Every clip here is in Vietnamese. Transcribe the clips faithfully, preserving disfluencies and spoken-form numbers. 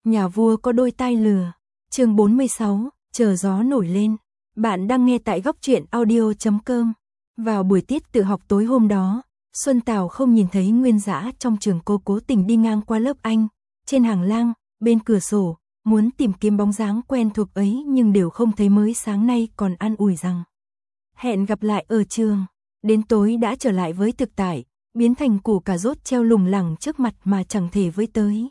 Nhà vua có đôi tai lừa. Chương bốn mươi sáu, chờ gió nổi lên. Bạn đang nghe tại góc truyện audio chấm com. Vào buổi tiết tự học tối hôm đó, Xuân Tảo không nhìn thấy Nguyên Dã trong trường, cô cố tình đi ngang qua lớp anh, trên hàng lang, bên cửa sổ, muốn tìm kiếm bóng dáng quen thuộc ấy nhưng đều không thấy, mới sáng nay còn an ủi rằng hẹn gặp lại ở trường, đến tối đã trở lại với thực tại, biến thành củ cà rốt treo lủng lẳng trước mặt mà chẳng thể với tới.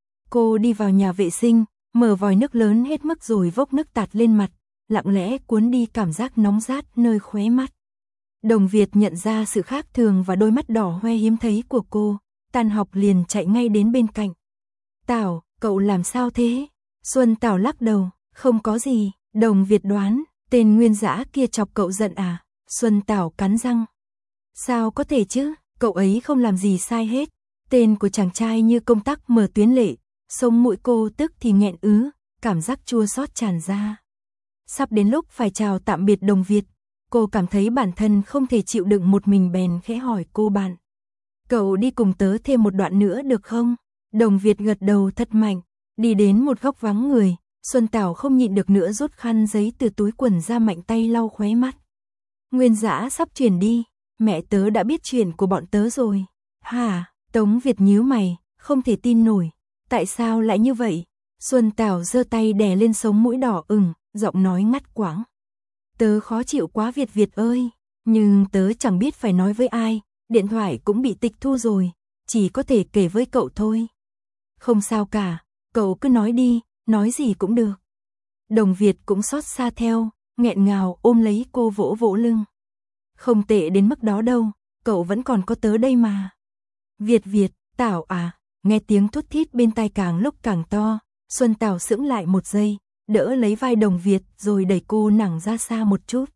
Cô đi vào nhà vệ sinh, mở vòi nước lớn hết mức rồi vốc nước tạt lên mặt, lặng lẽ cuốn đi cảm giác nóng rát nơi khóe mắt. Đồng Việt nhận ra sự khác thường và đôi mắt đỏ hoe hiếm thấy của cô, tan học liền chạy ngay đến bên cạnh. Tảo, cậu làm sao thế? Xuân Tảo lắc đầu, không có gì. Đồng Việt đoán, tên Nguyên Dã kia chọc cậu giận à? Xuân Tảo cắn răng. Sao có thể chứ, cậu ấy không làm gì sai hết. Tên của chàng trai như công tắc mở tuyến lệ, sống mũi cô tức thì nghẹn ứ, cảm giác chua xót tràn ra. Sắp đến lúc phải chào tạm biệt Đồng Việt, cô cảm thấy bản thân không thể chịu đựng một mình, bèn khẽ hỏi cô bạn. Cậu đi cùng tớ thêm một đoạn nữa được không? Đồng Việt gật đầu thật mạnh, đi đến một góc vắng người. Xuân Tảo không nhịn được nữa, rút khăn giấy từ túi quần ra, mạnh tay lau khóe mắt. Nguyên Dã sắp chuyển đi, mẹ tớ đã biết chuyện của bọn tớ rồi. Hả? Tống Việt nhíu mày, không thể tin nổi. Tại sao lại như vậy? Xuân Tảo giơ tay đè lên sống mũi đỏ ửng, giọng nói ngắt quãng. Tớ khó chịu quá Việt Việt ơi, nhưng tớ chẳng biết phải nói với ai, điện thoại cũng bị tịch thu rồi, chỉ có thể kể với cậu thôi. Không sao cả, cậu cứ nói đi, nói gì cũng được. Đồng Việt cũng xót xa theo, nghẹn ngào ôm lấy cô vỗ vỗ lưng. Không tệ đến mức đó đâu, cậu vẫn còn có tớ đây mà. Việt Việt, Tảo à, nghe tiếng thút thít bên tai càng lúc càng to, Xuân Tảo sững lại một giây, đỡ lấy vai Đồng Việt rồi đẩy cô nàng ra xa một chút.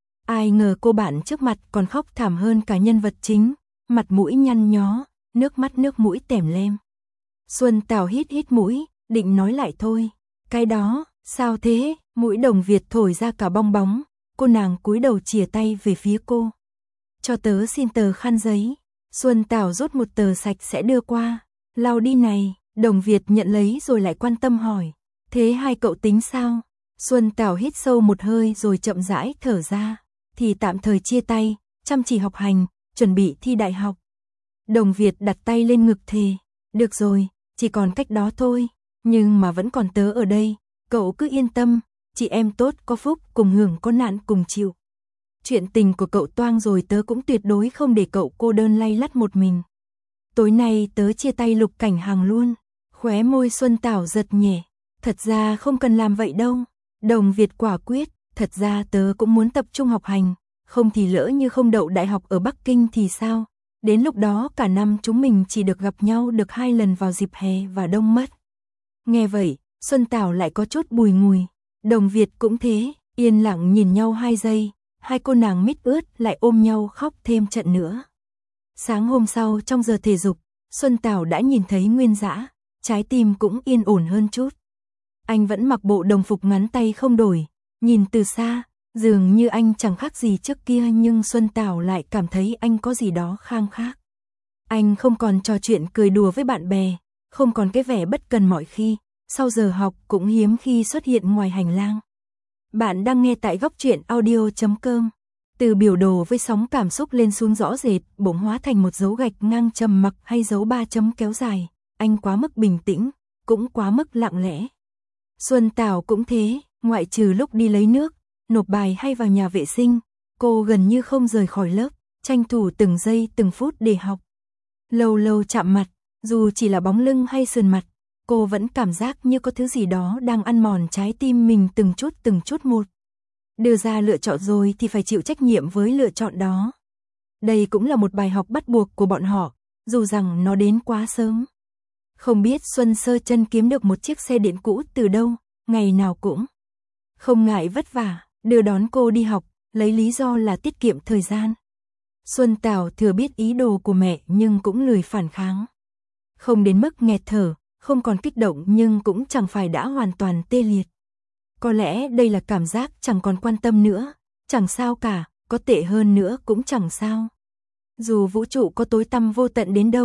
Ai ngờ cô bạn trước mặt còn khóc thảm hơn cả nhân vật chính, mặt mũi nhăn nhó, nước mắt nước mũi tèm lem. Xuân Tảo hít hít mũi, định nói lại thôi. Cái đó, sao thế? Mũi Đồng Việt thổi ra cả bong bóng, cô nàng cúi đầu chìa tay về phía cô. Cho tớ xin tờ khăn giấy. Xuân Tảo rút một tờ sạch sẽ đưa qua. Lau đi này. Đồng Việt nhận lấy rồi lại quan tâm hỏi. Thế hai cậu tính sao? Xuân Tảo hít sâu một hơi rồi chậm rãi thở ra. Thì tạm thời chia tay, chăm chỉ học hành, chuẩn bị thi đại học. Đồng Việt đặt tay lên ngực thề. Được rồi, chỉ còn cách đó thôi. Nhưng mà vẫn còn tớ ở đây. Cậu cứ yên tâm, chị em tốt có phúc cùng hưởng, có nạn cùng chịu. Chuyện tình của cậu toang rồi tớ cũng tuyệt đối không để cậu cô đơn lay lắt một mình. Tối nay tớ chia tay Lục Cảnh Hàng luôn. Khóe môi Xuân Tảo giật nhẹ. Thật ra không cần làm vậy đâu. Đồng Việt quả quyết, thật ra tớ cũng muốn tập trung học hành, không thì lỡ như không đậu đại học ở Bắc Kinh thì sao? Đến lúc đó cả năm chúng mình chỉ được gặp nhau được hai lần vào dịp hè và đông mất. Nghe vậy, Xuân Tảo lại có chút bùi ngùi. Đồng Việt cũng thế, yên lặng nhìn nhau hai giây, hai cô nàng mít ướt lại ôm nhau khóc thêm trận nữa. Sáng hôm sau trong giờ thể dục, Xuân Tảo đã nhìn thấy Nguyên Dã, trái tim cũng yên ổn hơn chút. Anh vẫn mặc bộ đồng phục ngắn tay không đổi, nhìn từ xa, dường như anh chẳng khác gì trước kia, nhưng Xuân Tảo lại cảm thấy anh có gì đó khang khác. Anh không còn trò chuyện cười đùa với bạn bè, không còn cái vẻ bất cần mọi khi, sau giờ học cũng hiếm khi xuất hiện ngoài hành lang. Bạn đang nghe tại góc truyện audio chấm com. Từ biểu đồ với sóng cảm xúc lên xuống rõ rệt, bỗng hóa thành một dấu gạch ngang trầm mặc hay dấu ba chấm kéo dài. Anh quá mức bình tĩnh, cũng quá mức lặng lẽ. Xuân Tảo cũng thế, ngoại trừ lúc đi lấy nước, nộp bài hay vào nhà vệ sinh, cô gần như không rời khỏi lớp, tranh thủ từng giây từng phút để học. Lâu lâu chạm mặt, dù chỉ là bóng lưng hay sườn mặt, cô vẫn cảm giác như có thứ gì đó đang ăn mòn trái tim mình từng chút từng chút một. Đưa ra lựa chọn rồi thì phải chịu trách nhiệm với lựa chọn đó. Đây cũng là một bài học bắt buộc của bọn họ, dù rằng nó đến quá sớm. Không biết Xuân Sơ Chân kiếm được một chiếc xe điện cũ từ đâu, ngày nào cũng không ngại vất vả, đưa đón cô đi học, lấy lý do là tiết kiệm thời gian. Xuân Tảo thừa biết ý đồ của mẹ nhưng cũng lười phản kháng. Không đến mức nghẹt thở, không còn kích động nhưng cũng chẳng phải đã hoàn toàn tê liệt. Có lẽ đây là cảm giác chẳng còn quan tâm nữa, chẳng sao cả, có tệ hơn nữa cũng chẳng sao. Dù vũ trụ có tối tăm vô tận đến đâu,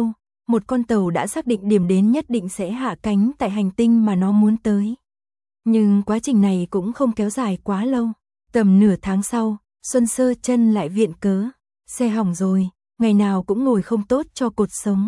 một con tàu đã xác định điểm đến nhất định sẽ hạ cánh tại hành tinh mà nó muốn tới. Nhưng quá trình này cũng không kéo dài quá lâu. Tầm nửa tháng sau, Xuân Sơ Chân lại viện cớ. Xe hỏng rồi, ngày nào cũng ngồi không tốt cho cột sống.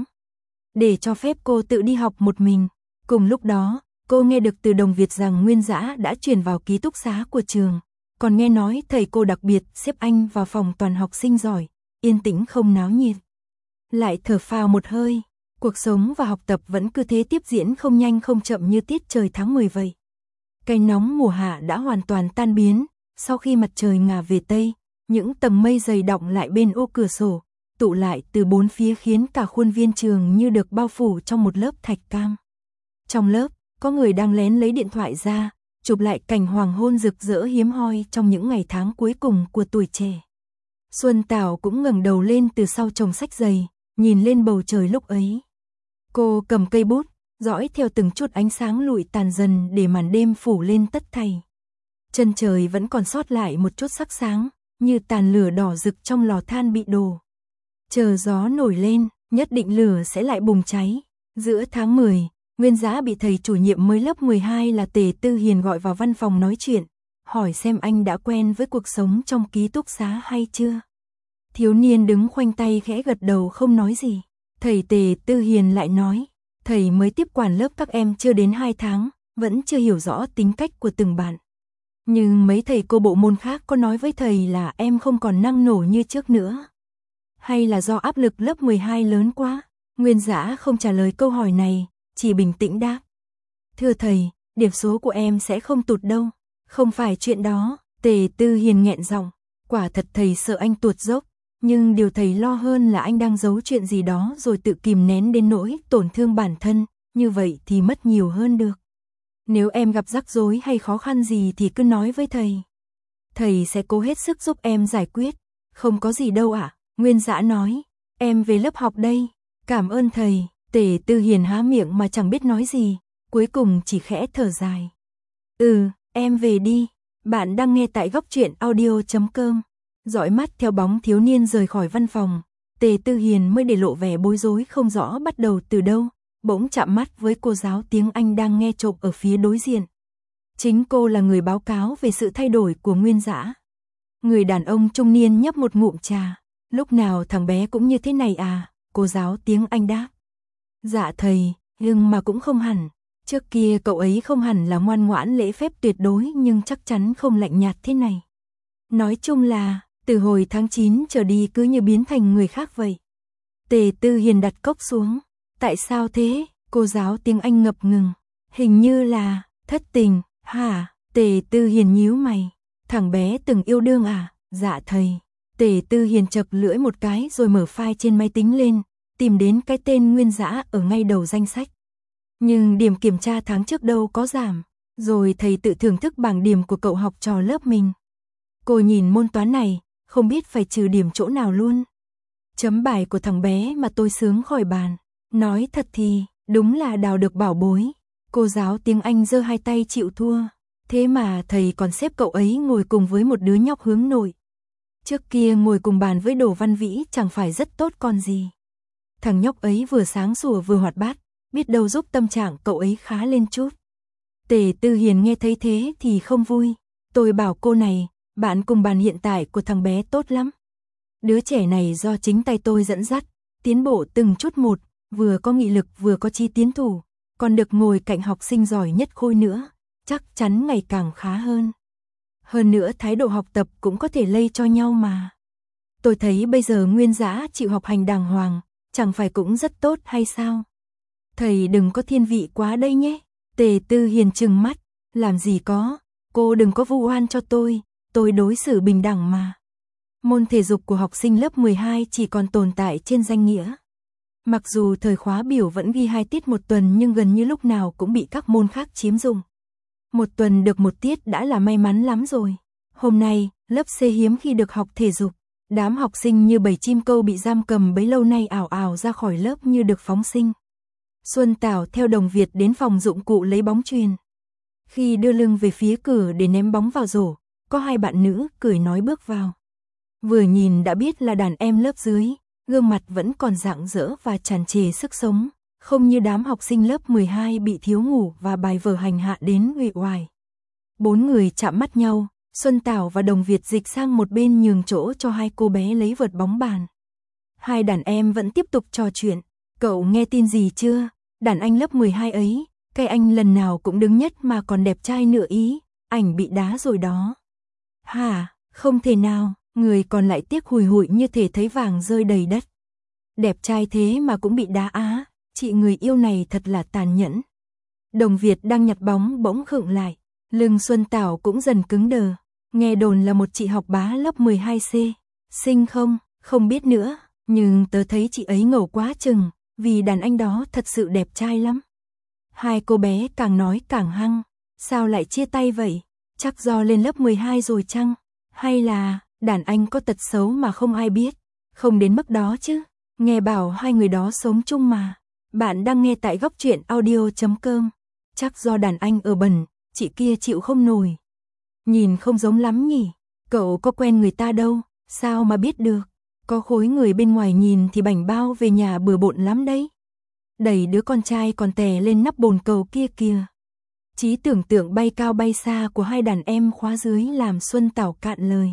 Để cho phép cô tự đi học một mình. Cùng lúc đó, cô nghe được từ Đồng Việt rằng Nguyên Dã đã chuyển vào ký túc xá của trường. Còn nghe nói thầy cô đặc biệt xếp anh vào phòng toàn học sinh giỏi, yên tĩnh không náo nhiệt. Lại thở phào một hơi, cuộc sống và học tập vẫn cứ thế tiếp diễn không nhanh không chậm như tiết trời tháng mười vậy. Cái nóng mùa hạ đã hoàn toàn tan biến, sau khi mặt trời ngả về Tây, những tầng mây dày đọng lại bên ô cửa sổ, tụ lại từ bốn phía khiến cả khuôn viên trường như được bao phủ trong một lớp thạch cam. Trong lớp, có người đang lén lấy điện thoại ra, chụp lại cảnh hoàng hôn rực rỡ hiếm hoi trong những ngày tháng cuối cùng của tuổi trẻ. Xuân Tảo cũng ngẩng đầu lên từ sau chồng sách giày, nhìn lên bầu trời lúc ấy. Cô cầm cây bút, dõi theo từng chút ánh sáng lụi tàn dần để màn đêm phủ lên tất thảy. Chân trời vẫn còn sót lại một chút sắc sáng, như tàn lửa đỏ rực trong lò than bị đổ. Chờ gió nổi lên, nhất định lửa sẽ lại bùng cháy. Giữa tháng mười, Nguyên Dã bị thầy chủ nhiệm mới lớp mười hai là Tề Tư Hiền gọi vào văn phòng nói chuyện, hỏi xem anh đã quen với cuộc sống trong ký túc xá hay chưa. Thiếu niên đứng khoanh tay khẽ gật đầu không nói gì. Thầy Tề Tư Hiền lại nói, thầy mới tiếp quản lớp các em chưa đến hai tháng, vẫn chưa hiểu rõ tính cách của từng bạn. Nhưng mấy thầy cô bộ môn khác có nói với thầy là em không còn năng nổ như trước nữa. Hay là do áp lực lớp mười hai lớn quá? Nguyên Dã không trả lời câu hỏi này, chỉ bình tĩnh đáp. Thưa thầy, điểm số của em sẽ không tụt đâu. Không phải chuyện đó, Tề Tư Hiền nghẹn giọng. Quả thật thầy sợ anh tuột dốc, nhưng điều thầy lo hơn là anh đang giấu chuyện gì đó rồi tự kìm nén đến nỗi tổn thương bản thân, như vậy thì mất nhiều hơn được. Nếu em gặp rắc rối hay khó khăn gì thì cứ nói với thầy. Thầy sẽ cố hết sức giúp em giải quyết. Không có gì đâu ạ, Nguyên Dã nói. Em về lớp học đây. Cảm ơn thầy. Tề Tư Hiền há miệng mà chẳng biết nói gì, cuối cùng chỉ khẽ thở dài. Ừ, em về đi. Bạn đang nghe tại góc truyện audio chấm com. Dõi mắt theo bóng thiếu niên rời khỏi văn phòng, Tề Tư Hiền mới để lộ vẻ bối rối không rõ bắt đầu từ đâu, bỗng chạm mắt với cô giáo tiếng Anh đang nghe trộm ở phía đối diện. Chính cô là người báo cáo về sự thay đổi của Nguyên Dã. Người đàn ông trung niên nhấp một ngụm trà. Lúc nào thằng bé cũng như thế này à? Cô giáo tiếng Anh đáp. Dạ thầy, nhưng mà cũng không hẳn. Trước kia cậu ấy không hẳn là ngoan ngoãn lễ phép tuyệt đối nhưng chắc chắn không lạnh nhạt thế này. Nói chung là, từ hồi tháng chín trở đi cứ như biến thành người khác vậy. Tề Tư Hiền đặt cốc xuống. Tại sao thế? Cô giáo tiếng Anh ngập ngừng. Hình như là, thất tình, hả? Tề Tư Hiền nhíu mày. Thằng bé từng yêu đương à? Dạ thầy. Tề Tư Hiền chập lưỡi một cái rồi mở file trên máy tính lên, tìm đến cái tên Nguyên Dã ở ngay đầu danh sách. Nhưng điểm kiểm tra tháng trước đâu có giảm, rồi thầy tự thưởng thức bảng điểm của cậu học trò lớp mình. Cô nhìn môn toán này, không biết phải trừ điểm chỗ nào luôn. Chấm bài của thằng bé mà tôi sướng khỏi bàn. Nói thật thì, đúng là đào được bảo bối. Cô giáo tiếng Anh giơ hai tay chịu thua. Thế mà thầy còn xếp cậu ấy ngồi cùng với một đứa nhóc hướng nội. Trước kia ngồi cùng bàn với Đồ Văn Vĩ chẳng phải rất tốt còn gì. Thằng nhóc ấy vừa sáng sủa vừa hoạt bát, biết đâu giúp tâm trạng cậu ấy khá lên chút. Tề Tư Hiền nghe thấy thế thì không vui. Tôi bảo cô này, bạn cùng bàn hiện tại của thằng bé tốt lắm. Đứa trẻ này do chính tay tôi dẫn dắt, tiến bộ từng chút một, vừa có nghị lực vừa có chi tiến thủ, còn được ngồi cạnh học sinh giỏi nhất khối nữa, chắc chắn ngày càng khá hơn. Hơn nữa thái độ học tập cũng có thể lây cho nhau mà. Tôi thấy bây giờ Nguyên Dã chịu học hành đàng hoàng, chẳng phải cũng rất tốt hay sao? Thầy đừng có thiên vị quá đây nhé. Tề Tư Hiền trừng mắt, làm gì có, cô đừng có vu oan cho tôi, tôi đối xử bình đẳng mà. Môn thể dục của học sinh lớp mười hai chỉ còn tồn tại trên danh nghĩa. Mặc dù thời khóa biểu vẫn ghi hai tiết một tuần nhưng gần như lúc nào cũng bị các môn khác chiếm dụng. Một tuần được một tiết đã là may mắn lắm rồi. Hôm nay, lớp C hiếm khi được học thể dục. Đám học sinh như bầy chim câu bị giam cầm bấy lâu nay ảo ảo ra khỏi lớp như được phóng sinh. Xuân Tảo theo Đồng Việt đến phòng dụng cụ lấy bóng chuyền. Khi đưa lưng về phía cửa để ném bóng vào rổ, có hai bạn nữ cười nói bước vào. Vừa nhìn đã biết là đàn em lớp dưới, gương mặt vẫn còn rạng rỡ và tràn trề sức sống, không như đám học sinh lớp mười hai bị thiếu ngủ và bài vở hành hạ đến uể oải. Bốn người chạm mắt nhau, Xuân Tảo và Đồng Việt dịch sang một bên nhường chỗ cho hai cô bé lấy vợt bóng bàn. Hai đàn em vẫn tiếp tục trò chuyện, cậu nghe tin gì chưa, đàn anh lớp mười hai ấy, cái anh lần nào cũng đứng nhất mà còn đẹp trai nữa ý, ảnh bị đá rồi đó. Hả, không thể nào, người còn lại tiếc hùi hụi như thể thấy vàng rơi đầy đất. Đẹp trai thế mà cũng bị đá á, chị người yêu này thật là tàn nhẫn. Đồng Việt đang nhặt bóng bỗng khựng lại, lưng Xuân Tảo cũng dần cứng đờ, nghe đồn là một chị học bá lớp mười hai C, xinh không, không biết nữa, nhưng tớ thấy chị ấy ngầu quá chừng, vì đàn anh đó thật sự đẹp trai lắm. Hai cô bé càng nói càng hăng, sao lại chia tay vậy, chắc do lên lớp mười hai rồi chăng, hay là đàn anh có tật xấu mà không ai biết, không đến mức đó chứ, nghe bảo hai người đó sống chung mà. Bạn đang nghe tại góc truyện audio chấm com, chắc do đàn anh ở bẩn, chị kia chịu không nổi. Nhìn không giống lắm nhỉ, cậu có quen người ta đâu, sao mà biết được, có khối người bên ngoài nhìn thì bảnh bao về nhà bừa bộn lắm đấy. Đẩy đứa con trai còn tè lên nắp bồn cầu kia kìa. Trí tưởng tượng bay cao bay xa của hai đàn em khóa dưới làm Xuân Tảo cạn lời.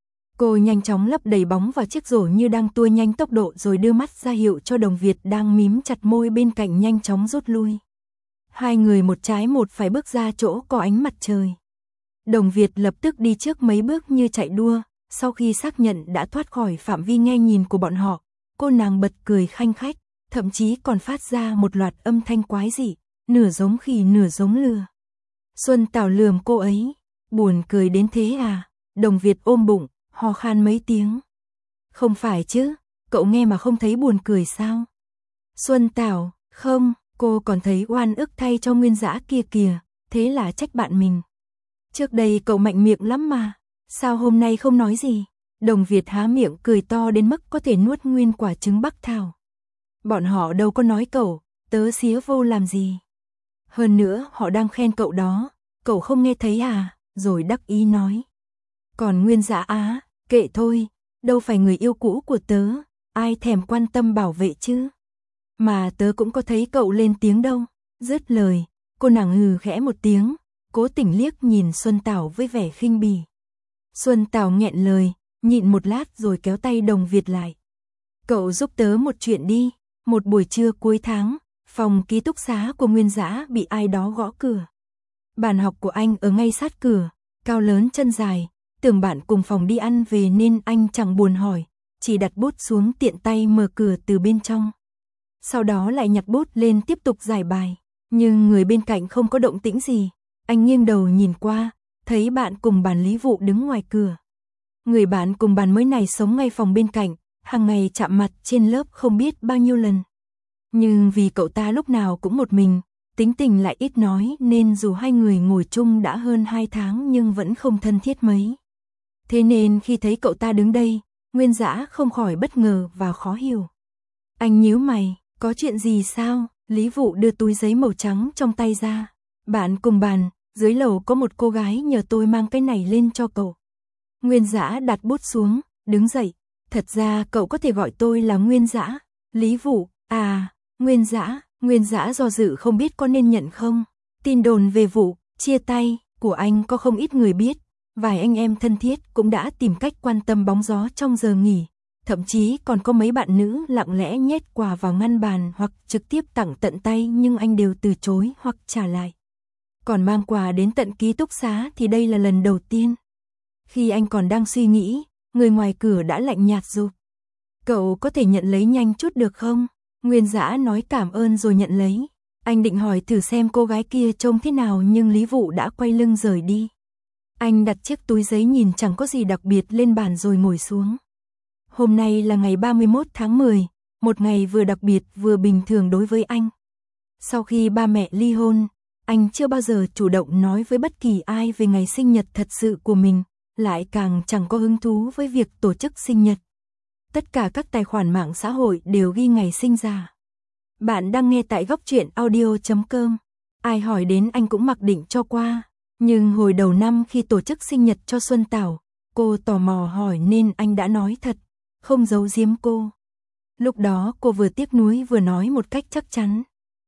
Cô nhanh chóng lấp đầy bóng vào chiếc rổ như đang tua nhanh tốc độ rồi đưa mắt ra hiệu cho Đồng Việt đang mím chặt môi bên cạnh nhanh chóng rút lui. Hai người một trái một phải bước ra chỗ có ánh mặt trời. Đồng Việt lập tức đi trước mấy bước như chạy đua, sau khi xác nhận đã thoát khỏi phạm vi nghe nhìn của bọn họ, cô nàng bật cười khanh khách, thậm chí còn phát ra một loạt âm thanh quái dị, nửa giống khỉ nửa giống lừa. Xuân Tảo lườm cô ấy, buồn cười đến thế à? Đồng Việt ôm bụng, ho khan mấy tiếng. Không phải chứ, cậu nghe mà không thấy buồn cười sao? Xuân Tảo, không, cô còn thấy oan ức thay cho Nguyên Dã kia kìa, thế là trách bạn mình. Trước đây cậu mạnh miệng lắm mà, sao hôm nay không nói gì? Đồng Việt há miệng cười to đến mức có thể nuốt nguyên quả trứng Bắc Thảo. Bọn họ đâu có nói cậu, tớ xía vô làm gì. Hơn nữa họ đang khen cậu đó, cậu không nghe thấy à, rồi đắc ý nói. Còn Nguyên Dã á, kệ thôi, đâu phải người yêu cũ của tớ, ai thèm quan tâm bảo vệ chứ. Mà tớ cũng có thấy cậu lên tiếng đâu. Dứt lời, cô nàng hừ khẽ một tiếng, cố tình liếc nhìn Xuân Tảo với vẻ khinh bỉ. Xuân Tảo nghẹn lời, nhịn một lát rồi kéo tay Đồng Việt lại. Cậu giúp tớ một chuyện đi, một buổi trưa cuối tháng, phòng ký túc xá của Nguyên Dã bị ai đó gõ cửa. Bàn học của anh ở ngay sát cửa, cao lớn chân dài, tưởng bạn cùng phòng đi ăn về nên anh chẳng buồn hỏi, chỉ đặt bút xuống tiện tay mở cửa từ bên trong. Sau đó lại nhặt bút lên tiếp tục giải bài, nhưng người bên cạnh không có động tĩnh gì. Anh nghiêng đầu nhìn qua, thấy bạn cùng bàn Lý Vụ đứng ngoài cửa. Người bạn cùng bàn mới này sống ngay phòng bên cạnh, hàng ngày chạm mặt trên lớp không biết bao nhiêu lần. Nhưng vì cậu ta lúc nào cũng một mình, tính tình lại ít nói nên dù hai người ngồi chung đã hơn hai tháng nhưng vẫn không thân thiết mấy. Thế nên khi thấy cậu ta đứng đây, Nguyên Dã không khỏi bất ngờ và khó hiểu. Anh nhíu mày, có chuyện gì sao? Lý Vụ đưa túi giấy màu trắng trong tay ra. Bạn cùng bàn, dưới lầu có một cô gái nhờ tôi mang cái này lên cho cậu. Nguyên Dã đặt bút xuống, đứng dậy. Thật ra cậu có thể gọi tôi là Nguyên Dã. Lý Vụ, à, Nguyên Dã, Nguyên Dã do dự không biết có nên nhận không. Tin đồn về vụ chia tay của anh có không ít người biết. Vài anh em thân thiết cũng đã tìm cách quan tâm bóng gió trong giờ nghỉ. Thậm chí còn có mấy bạn nữ lặng lẽ nhét quà vào ngăn bàn hoặc trực tiếp tặng tận tay nhưng anh đều từ chối hoặc trả lại. Còn mang quà đến tận ký túc xá thì đây là lần đầu tiên. Khi anh còn đang suy nghĩ, người ngoài cửa đã lạnh nhạt giục. Cậu có thể nhận lấy nhanh chút được không? Nguyên Dã nói cảm ơn rồi nhận lấy. Anh định hỏi thử xem cô gái kia trông thế nào nhưng Lý Vụ đã quay lưng rời đi. Anh đặt chiếc túi giấy nhìn chẳng có gì đặc biệt lên bàn rồi ngồi xuống. Hôm nay là ngày ba mươi mốt tháng mười, một ngày vừa đặc biệt vừa bình thường đối với anh. Sau khi ba mẹ ly hôn, anh chưa bao giờ chủ động nói với bất kỳ ai về ngày sinh nhật thật sự của mình, lại càng chẳng có hứng thú với việc tổ chức sinh nhật. Tất cả các tài khoản mạng xã hội đều ghi ngày sinh ra. Bạn đang nghe tại góc truyện audio chấm com. Ai hỏi đến anh cũng mặc định cho qua. Nhưng hồi đầu năm khi tổ chức sinh nhật cho Xuân Tảo, cô tò mò hỏi nên anh đã nói thật, không giấu giếm cô. Lúc đó cô vừa tiếc nuối vừa nói một cách chắc chắn.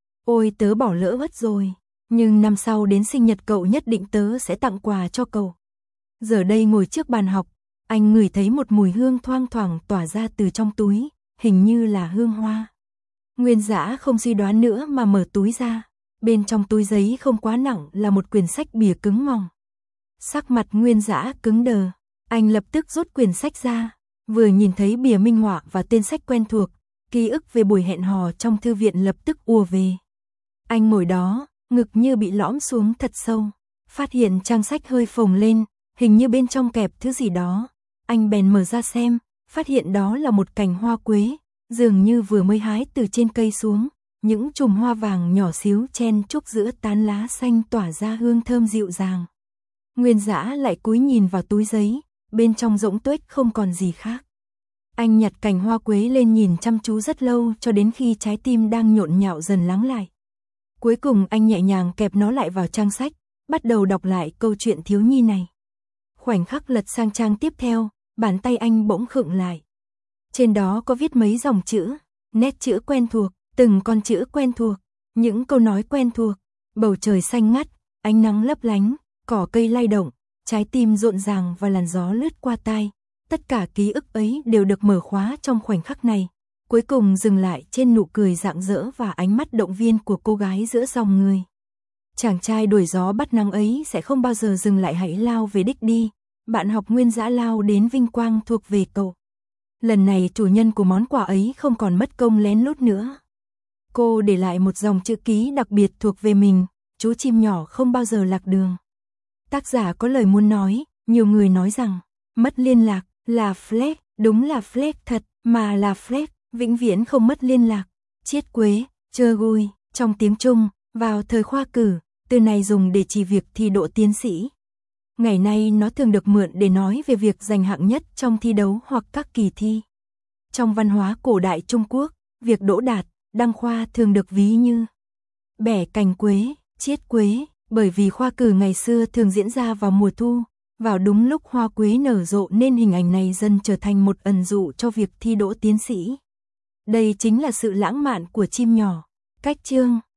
Ôi tớ bỏ lỡ mất rồi, nhưng năm sau đến sinh nhật cậu nhất định tớ sẽ tặng quà cho cậu. Giờ đây ngồi trước bàn học, anh ngửi thấy một mùi hương thoang thoảng tỏa ra từ trong túi, hình như là hương hoa. Nguyên Dã không suy đoán nữa mà mở túi ra, bên trong túi giấy không quá nặng là một quyển sách bìa cứng mỏng. Sắc mặt Nguyên Dã cứng đờ, anh lập tức rút quyển sách ra, vừa nhìn thấy bìa minh họa và tên sách quen thuộc, ký ức về buổi hẹn hò trong thư viện lập tức ùa về. Anh ngồi đó, ngực như bị lõm xuống thật sâu, phát hiện trang sách hơi phồng lên, hình như bên trong kẹp thứ gì đó. Anh bèn mở ra xem, phát hiện đó là một cành hoa quế, dường như vừa mới hái từ trên cây xuống, những chùm hoa vàng nhỏ xíu chen chúc giữa tán lá xanh tỏa ra hương thơm dịu dàng. Nguyên Dã lại cúi nhìn vào túi giấy, bên trong rỗng tuếch không còn gì khác. Anh nhặt cành hoa quế lên nhìn chăm chú rất lâu cho đến khi trái tim đang nhộn nhạo dần lắng lại. Cuối cùng anh nhẹ nhàng kẹp nó lại vào trang sách, bắt đầu đọc lại câu chuyện thiếu nhi này. Khoảnh khắc lật sang trang tiếp theo, bàn tay anh bỗng khựng lại. Trên đó có viết mấy dòng chữ, nét chữ quen thuộc, từng con chữ quen thuộc, những câu nói quen thuộc, bầu trời xanh ngắt, ánh nắng lấp lánh, cỏ cây lay động, trái tim rộn ràng và làn gió lướt qua tai. Tất cả ký ức ấy đều được mở khóa trong khoảnh khắc này, cuối cùng dừng lại trên nụ cười rạng rỡ và ánh mắt động viên của cô gái giữa dòng người. Chàng trai đuổi gió bắt nắng ấy sẽ không bao giờ dừng lại, hãy lao về đích đi. Bạn học Nguyên Dã lao đến vinh quang thuộc về cậu. Lần này chủ nhân của món quà ấy không còn mất công lén lút nữa. Cô để lại một dòng chữ ký đặc biệt thuộc về mình, chú chim nhỏ không bao giờ lạc đường. Tác giả có lời muốn nói, nhiều người nói rằng, mất liên lạc là flag, đúng là flag thật, mà là flag, vĩnh viễn không mất liên lạc. Chiết quế, chơ gui, trong tiếng Trung, vào thời khoa cử, từ này dùng để chỉ việc thi đỗ tiến sĩ. Ngày nay nó thường được mượn để nói về việc giành hạng nhất trong thi đấu hoặc các kỳ thi. Trong văn hóa cổ đại Trung Quốc, việc đỗ đạt, đăng khoa thường được ví như bẻ cành quế, chiết quế, bởi vì khoa cử ngày xưa thường diễn ra vào mùa thu, vào đúng lúc hoa quế nở rộ nên hình ảnh này dần trở thành một ẩn dụ cho việc thi đỗ tiến sĩ. Đây chính là sự lãng mạn của chim nhỏ. Cách chương